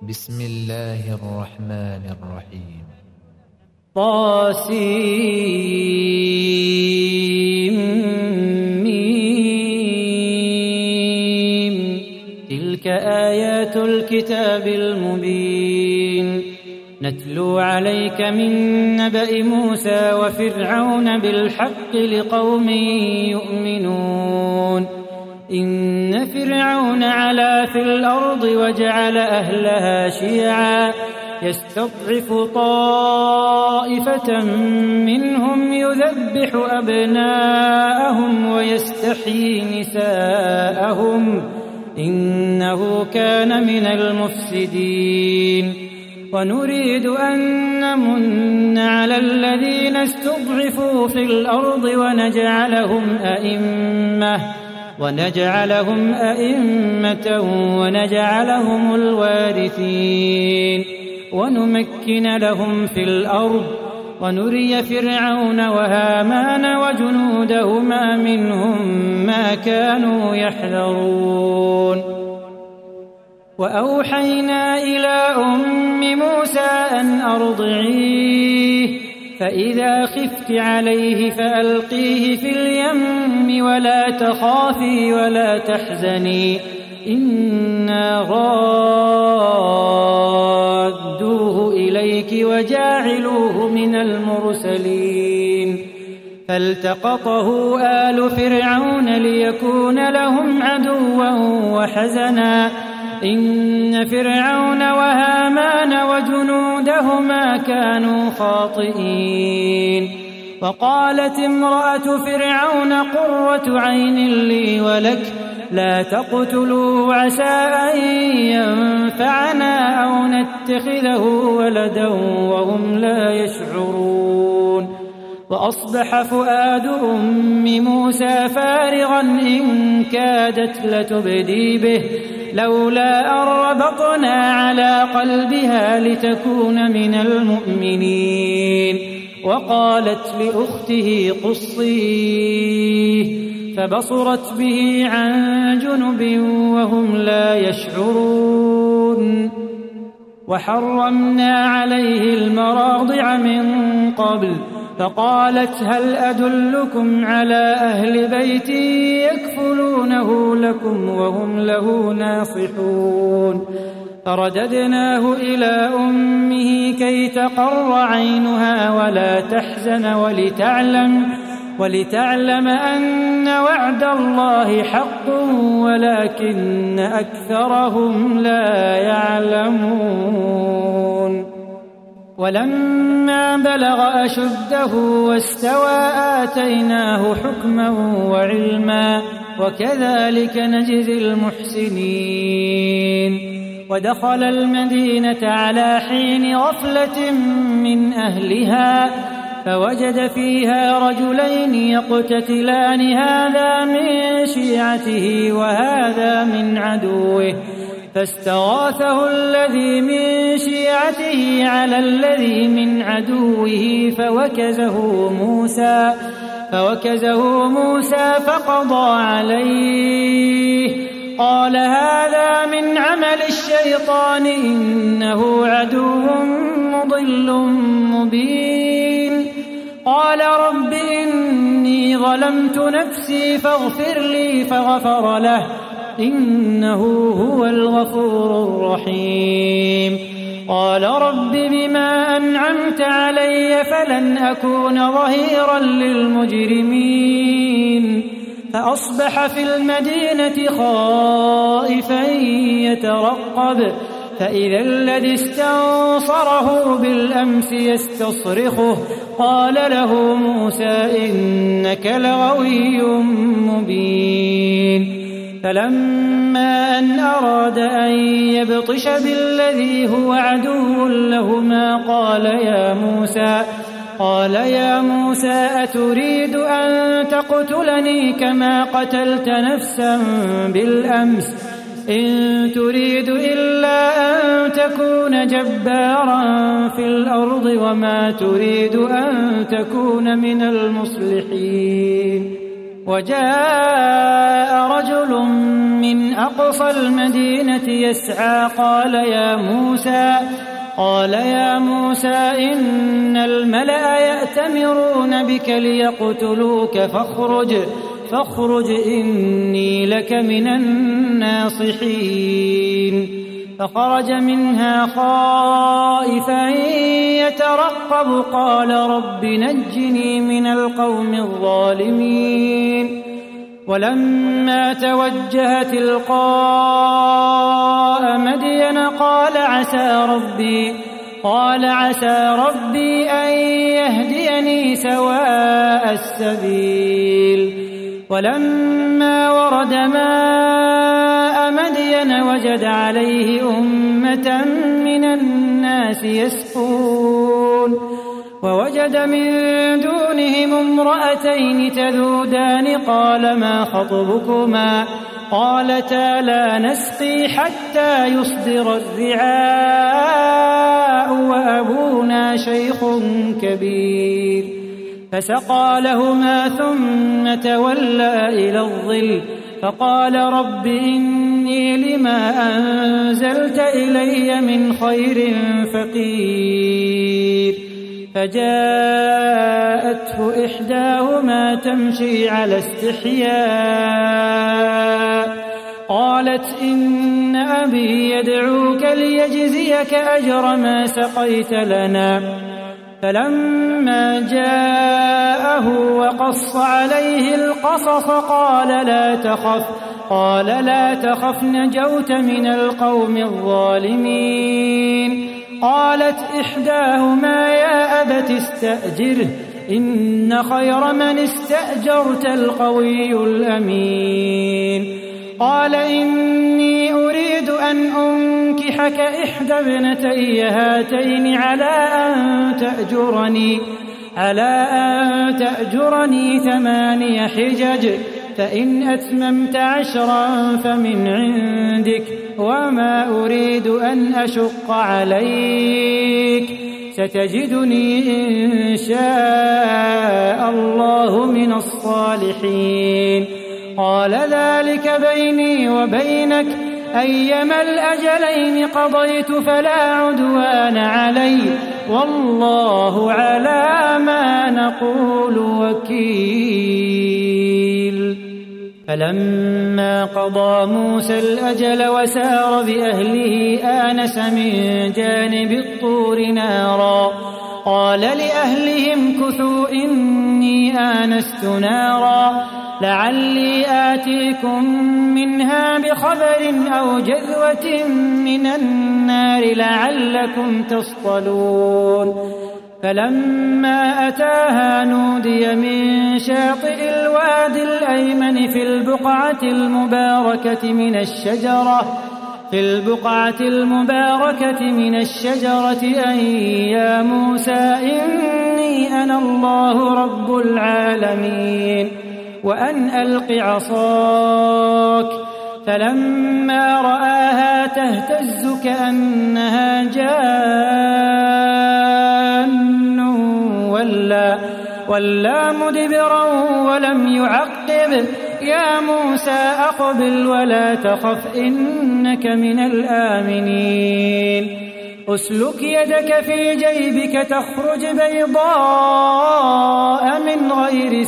بسم الله الرحمن الرحيم. طاسيم. تلك آيات الكتاب المبين. نتلو عليك من نبأ موسى وفرعون بالحق لقوم يؤمنون. إن فرعون علا في الأرض وجعل أهلها شيعا يستضعف طائفة منهم يذبح أبناءهم ويستحيي نساءهم إنه كان من المفسدين. ونريد أن نمن على الذين استضعفوا في الأرض ونجعلهم أئمة ونجعلهم الوارثين ونمكن لهم في الأرض ونري فرعون وهامان وجنودهما منهم ما كانوا يحذرون. وأوحينا إلى أم موسى أن أرضعيه فإذا خفت عليه فألقيه في اليم ولا تخافي ولا تحزني إنا رادوه إليك وجاعلوه من المرسلين. فالتقطه آل فرعون ليكون لهم عدوا وحزنا إن فرعون وهامان وجنودهما كانوا خاطئين. وقالت امرأة فرعون قرة عين لي ولك لا تقتلوه عسى أن ينفعنا أو نتخذه ولدا وهم لا يشعرون. وأصبح فؤاد أم موسى فارغا إن كادت لتبدي به لولا أن ربطنا على قلبها لتكون من المؤمنين. وقالت لأخته قصيه فبصرت به عن جنب وهم لا يشعرون. وحرمنا عليه المراضع من قبل فقالت هل أدلكم على أهل بيت يكفلونه لكم وهم له ناصحون. فرددناه إلى أمه كي تقر عينها ولا تحزن ولتعلم أن وعد الله حق ولكن أكثرهم لا يعلمون. ولما بلغ أشده واستوى آتيناه حكما وعلما وكذلك نجزي المحسنين. ودخل المدينة على حين غفلة من أهلها فوجد فيها رجلين يقتتلان هذا من شيعته وهذا من عدوه فاستغاثه الذي من شيعته على الذي من عدوه فوكزه موسى فقضى عليه. قال هذا من عمل الشيطان إنه عدو مضل مبين. قال رب إني ظلمت نفسي فاغفر لي فغفر له إنه هو الغفور الرحيم. قال رب بما أنعمت علي فلن أكون ظهيرا للمجرمين. فأصبح في المدينة خائفا يترقب فإذا الذي استنصره بالأمس يستصرخه قال له موسى إنك لغوي مبين. فلما أن أراد أن يبطش بالذي هو عدو لهما قال يا موسى أتريد أن تقتلني كما قتلت نفسا بالأمس إن تريد إلا أن تكون جبارا في الأرض وما تريد أن تكون من المصلحين. وجاء رجل من أقصى المدينة يسعى قال يا موسى إن الملأ يأتمرون بك ليقتلوك فاخرج إني لك من الناصحين. فخرج منها خائفا يترقب قال رب نجني من القوم الظالمين. ولما توجه تلقاء مدين قال عسى ربي أن يهديني سواء السبيل. ولما ورد ماء مدين وجد عليه أمة من الناس يسقون ووجد من دونهم امرأتين تذودان قال ما خطبكما قالتا لا نسقي حتى يصدر الرعاء وأبونا شيخ كبير. فسقى لهما ثم تولى إلى الظل فقال رب إني لما أنزلت إلي من خير فقير. فجاءته إحداهما تمشي على استحياء قالت إن أبي يدعوك ليجزيك أجر ما سقيت لنا. فلما جاءه وقص عليه القصص قال لا تخف نجوت من القوم الظالمين. قالت إحداهما يا أبت استأجره إن خير من استأجرت القوي الأمين. قال إني أريد أن أنكحك إحدى ابنتي هاتين على أن تأجرني 8 حجج فإن أتممت 10 فمن عندك وما أريد أن أشق عليك ستجدني إن شاء الله من الصالحين. قال ذلك بيني وبينك أيما الأجلين قضيت فلا عدوان علي والله على ما نقول وكيل. فلما قضى موسى الأجل وسار بأهله آنس من جانب الطور نارا قال لأهلهم كثوا إني آنست نارا لعلي آتيكم منها بخبر أو جذوة من النار لعلكم تصطلون. فلما أتاها نودي من شاطئ الوادي الأيمن في البقعة المباركة من الشجرة أن يا موسى إني أنا الله رب العالمين وأن ألق عصاك. فلما رآها تهتز كأنها جان ولا مدبرا ولم يعقب يا موسى أقبل ولا تخف إنك من الآمنين. أسلك يدك في جيبك تخرج بيضاء من غير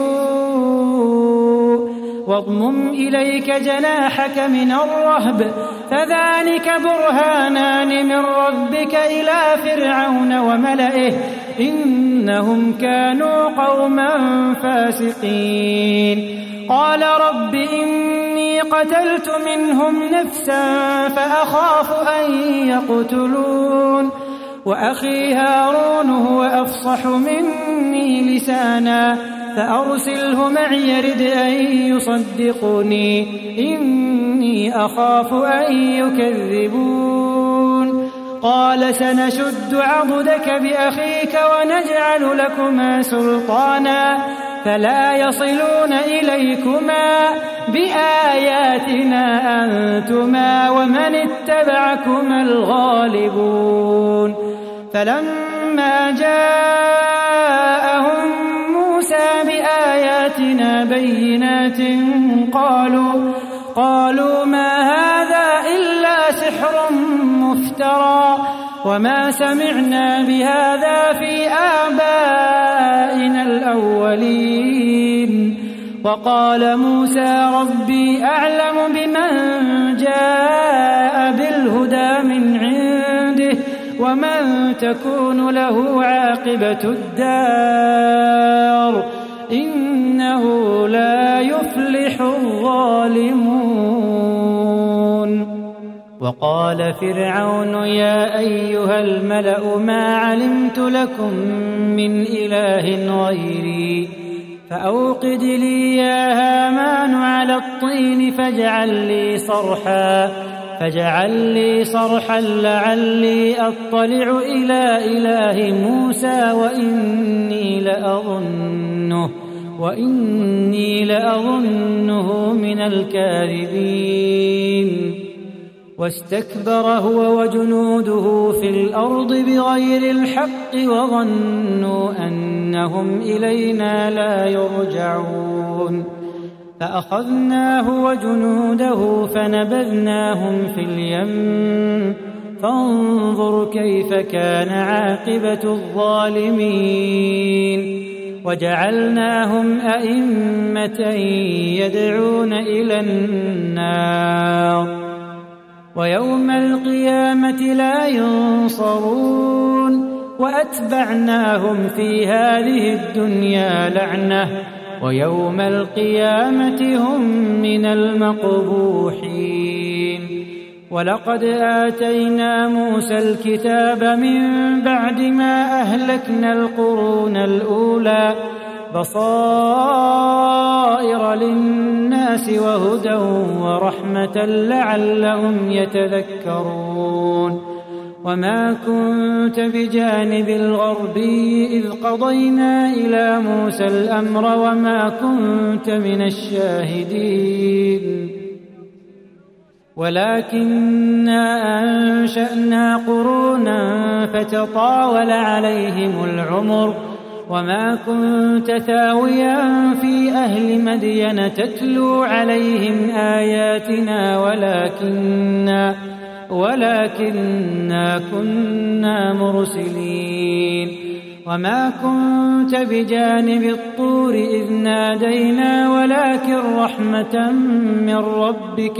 سوء واضمم إليك جناحك من الرهب فذلك برهانان من ربك إلى فرعون وملئه إنهم كانوا قوما فاسقين. قال رب إني قتلت منهم نفسا فأخاف أن يقتلون وأخي هارون هو أفصح مني لسانا فأرسله معي يرد أن يصدقني إني أخاف أن يكذبون. قال سنشد عضدك بأخيك ونجعل لكما سلطانا فلا يصلون إليكما بآياتنا أنتما ومن اتبعكما الغالبون. فلما جاءهم موسى بآياتنا بينات قالوا ما هذا إلا سحر مفترى وما سمعنا بهذا في آبائنا الأولين. وقال موسى ربي أعلم بمن جاء بالهدى من عنده ومن تكون له عاقبة الدار إنه لا يفلح الظالمون. وقال فرعون يا أيها الملأ ما علمت لكم من إله غيري فأوقد لي يا هامان على الطين فاجعل لي صرحا لعلي أطلع إلى إله موسى وإني لأظنه من الكاذبين. واستكبر هو وجنوده في الأرض بغير الحق وظنوا أنهم إلينا لا يرجعون. فأخذناه وجنوده فنبذناهم في اليم فانظر كيف كان عاقبة الظالمين. وجعلناهم أئمة يدعون إلى النار ويوم القيامة لا ينصرون. وأتبعناهم في هذه الدنيا لعنة ويوم القيامة هم من المقبوحين. ولقد آتينا موسى الكتاب من بعد ما أهلكنا القرون الأولى بصائر للناس وهدى ورحمة لعلهم يتذكرون. وما كنت بجانب الغربي إذ قضينا إلى موسى الأمر وما كنت من الشاهدين ولكننا أنشأنا قرونا فتطاول عليهم العمر وما كنت ثاويا في أهل مدين تتلو عليهم آياتنا ولكننا كنا مرسلين. وما كنت بجانب الطور إذ نادينا ولكن رحمة من ربك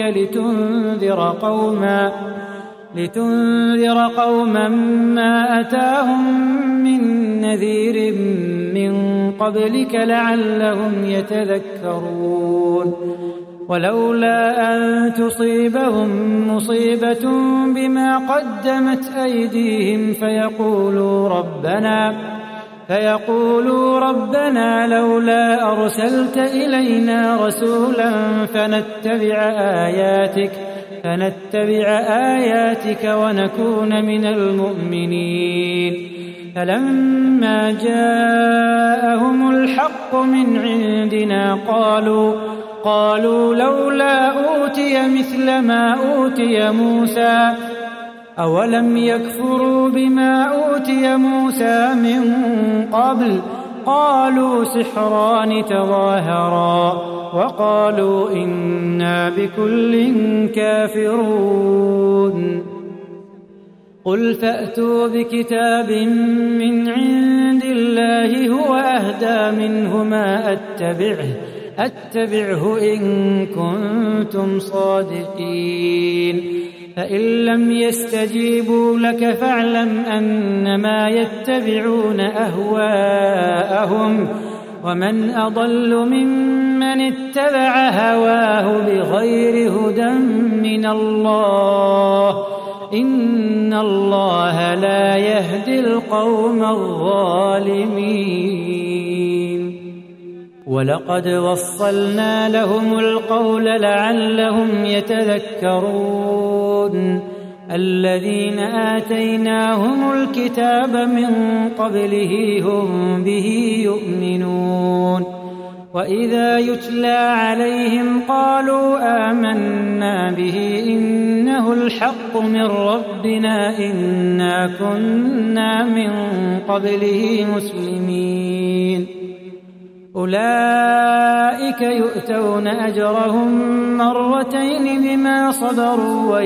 لتنذر قوما ما أتاهم من نذير من قبلك لعلهم يتذكرون. ولولا أن تصيبهم مصيبة بما قدمت أيديهم فيقولوا ربنا لولا أرسلت إلينا رسولا فنتبع آياتك ونكون من المؤمنين. فلما جاءهم الحق من عندنا قالوا لولا أوتي مثل ما أوتي موسى أولم يكفروا بما أوتي موسى من قبل قالوا سحران تظاهرا وقالوا إنا بكل كافرون. قل فأتوا بكتاب من عند الله هو أهدى منهما أتبعه إن كنتم صادقين. فإن لم يستجيبوا لك فاعلم أنما يتبعون أهواءهم ومن أضل ممن اتبع هواه بغير هدى من الله إن الله لا يهدي القوم الظالمين. ولقد وصلنا لهم القول لعلهم يتذكرون. الذين آتيناهم الكتاب من قبله هم به يؤمنون. وإذا يتلى عليهم قالوا آمنا به إنه الحق من ربنا إنا كنا من قبله مسلمين. أولئك يؤتون أجرهم مرتين بما صبروا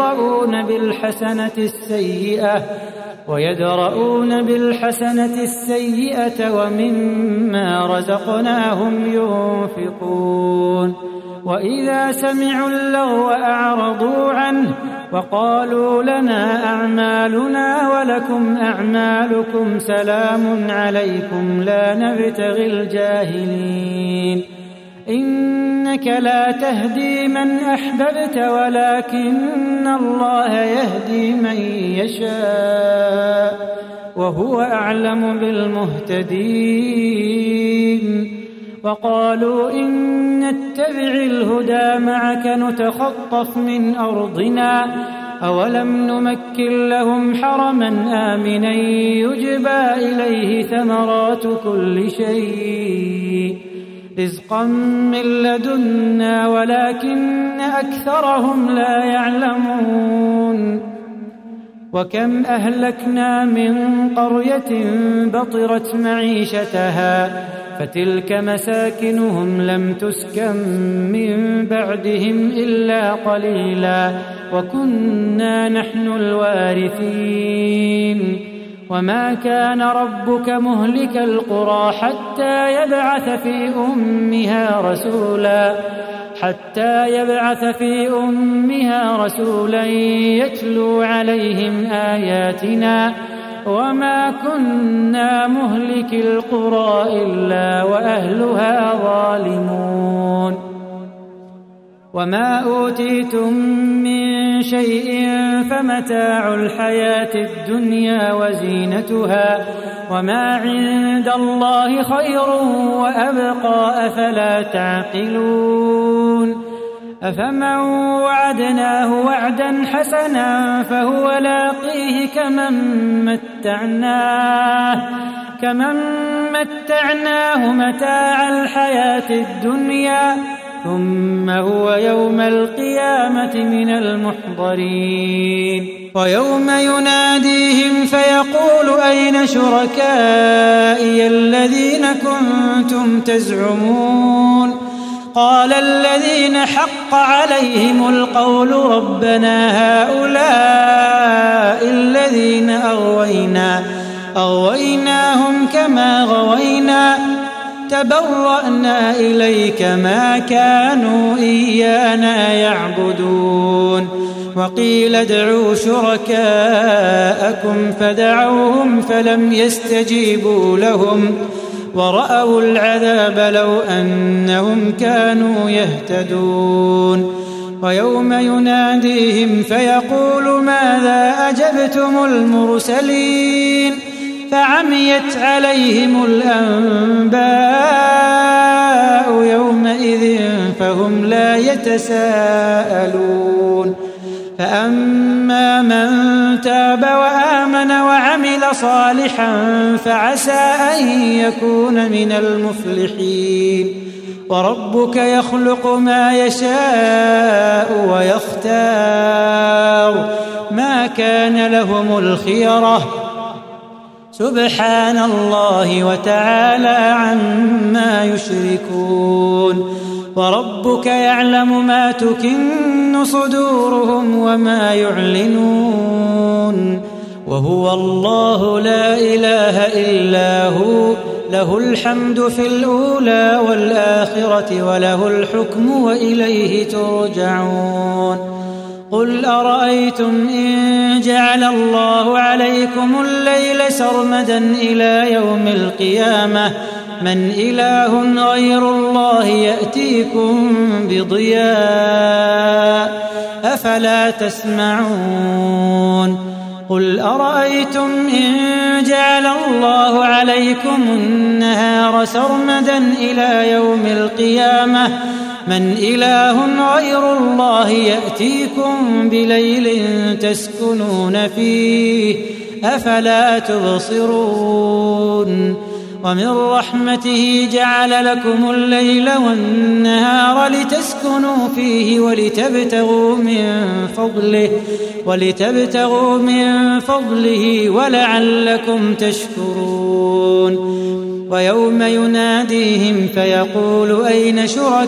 ويدرؤون بالحسنة السيئة ومما رزقناهم ينفقون وإذا سمعوا اللغو أعرضوا عنه وقالوا لنا أعمالنا ولكم أعمالكم سلام عليكم لا نبتغي الجاهلين إنك لا تهدي من أحببت ولكن الله يهدي من يشاء وهو أعلم بالمهتدين وقالوا إن نتبع الهدى معك نتخطف من أرضنا أولم نمكن لهم حرما آمنا يجبى إليه ثمرات كل شيء رزقا من لدنا ولكن أكثرهم لا يعلمون وكم أهلكنا من قرية بطرت معيشتها فتلك مساكنهم لم تسكن من بعدهم إلا قليلا وكنا نحن الوارثين وما كان ربك مهلك القرى حتى يبعث في أمها رسولا يتلو عليهم آياتنا وما كنا مهلك القرى إلا وأهلها ظالمون وما أوتيتم من شيء فمتاع الحياة الدنيا وزينتها وما عند الله خير وأبقى أفلا تعقلون أفمن وعدناه وعدا حسنا فهو لاقيه كمن متعناه متاع الحياة الدنيا ثم هو يوم القيامة من المحضرين ويوم يناديهم فيقول أين شركائي الذين كنتم تزعمون قال الذين حق عليهم القول ربنا هؤلاء الذين أغويناهم كما غوينا تبرأنا إليك ما كانوا إيانا يعبدون وقيل ادعوا شركاءكم فدعوهم فلم يستجيبوا لهم ورأوا العذاب لو أنهم كانوا يهتدون ويوم يناديهم فيقول ماذا أجبتم المرسلين فعميت عليهم الأنباء يومئذ فهم لا يتساءلون فأما من تاب وآمن وعمل صالحا فعسى أن يكون من المفلحين وربك يخلق ما يشاء ويختار ما كان لهم الخيرة سبحان الله وتعالى عما يشركون وربك يعلم ما تكن صدورهم وما يعلنون وهو الله لا إله إلا هو له الحمد في الأولى والآخرة وله الحكم وإليه ترجعون قل أرأيتم إن جعل الله عليكم الليل سرمدا إلى يوم القيامة من إله غير الله يأتيكم بضياء أفلا تسمعون قل أرأيتم إن جعل الله عليكم النهار سرمدا إلى يوم القيامة من إله غير الله يأتيكم بليل تسكنون فيه أفلا تبصرون ومن رحمته جعل لكم الليل والنهار لتسكنوا فيه ولتبتغوا من فضله ولعلكم تشكرون ويوم يناديهم فيقول أين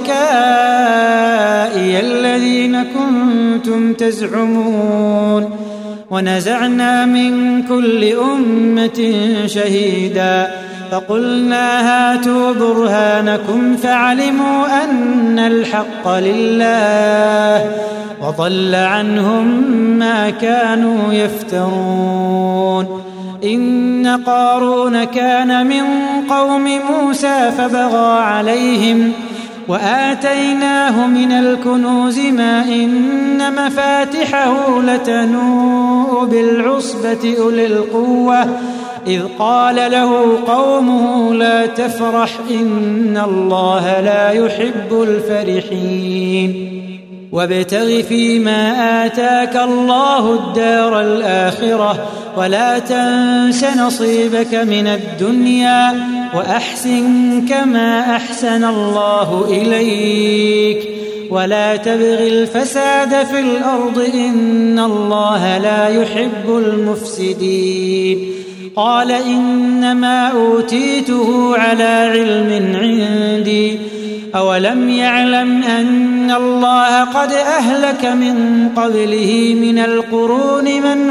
شركائي الذين كنتم تزعمون ونزعنا من كل أمة شهيدا فقلنا هاتوا برهانكم فعلموا أن الحق لله وضل عنهم ما كانوا يفترون إن قارون كان من قوم موسى فبغى عليهم وآتيناه من الكنوز ما إن مفاتحه لتنوء بالعصبة أولي القوة إذ قال له قومه لا تفرح إن الله لا يحب الفرحين وابتغ فيما آتاك الله الدار الآخرة ولا تنس نصيبك من الدنيا وأحسن كما أحسن الله إليك ولا تبغ الفساد في الأرض إن الله لا يحب المفسدين قال إنما أوتيته على علم عندي أولم يعلم أن الله قد أهلك من قبله من القرون من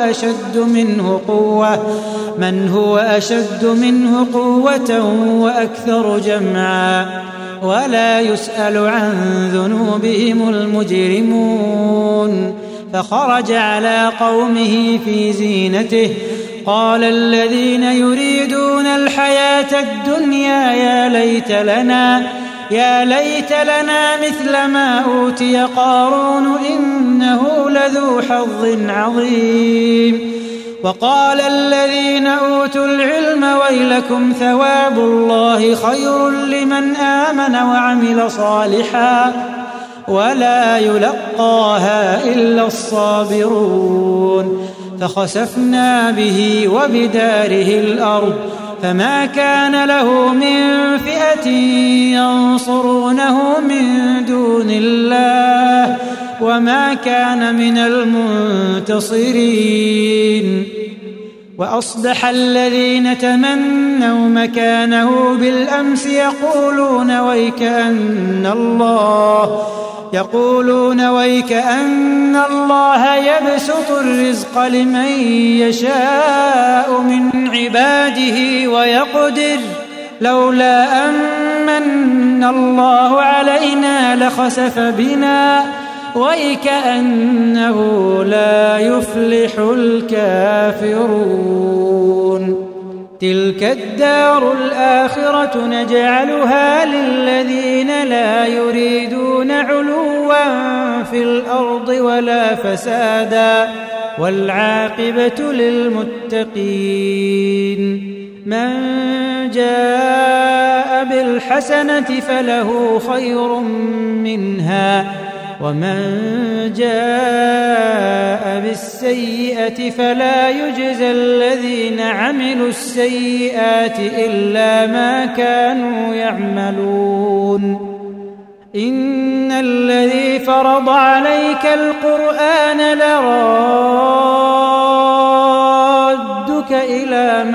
هو أشد منه قوة وأكثر جمعا ولا يسأل عن ذنوبهم المجرمون فخرج على قومه في زينته قال الذين يريدون الحياة الدنيا يا ليت لنا مثل ما أوتي قارون إنه لذو حظ عظيم وقال الذين أوتوا العلم ويلكم ثواب الله خير لمن آمن وعمل صالحا ولا يلقاها إلا الصابرون فخسفنا به وبداره الأرض فما كان له من فئة ينصرونه من دون الله وما كان من المنتصرين وأصبح الذين تمنوا مكانه بالأمس يقولون ويكأن الله يبسط الرزق لمن يشاء من عباده ويقدر لولا أمن الله علينا لخسف بنا ويكأنه لا يفلح الكافرون تلك الدار الآخرة نجعلها للذين لا يريدون علوا في الأرض ولا فسادا والعاقبة للمتقين من جاء بالحسنة فله خير منها ومن جاء بالسيئة فلا يجزى الذين عملوا السيئات إلا ما كانوا يعملون إن الذي فرض عليك القرآن لرادك إلى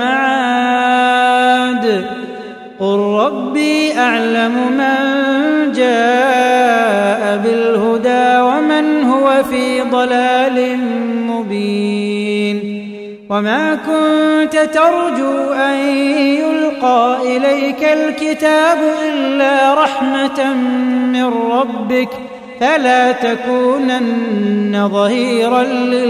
معاد قل ربي أعلم من جاء بالهدى ومن هو في ضلال مبين وما كنت ترجو أن يلقى إليك الكتاب إلا رحمة من ربك فلا تكونن ظهيرا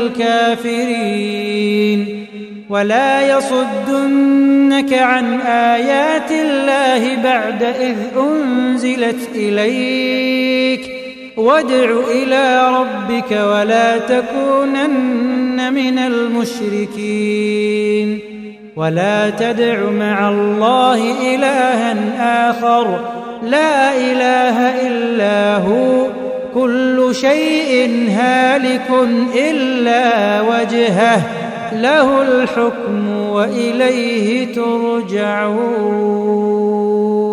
للكافرين ولا يصدنك عن آيات الله بعد إذ أنزلت إليك وادع إلى ربك ولا تكونن من المشركين ولا تدع مع الله إلها آخر لا إله إلا هو كل شيء هالك إلا وجهه له الحكم وإليه ترجعون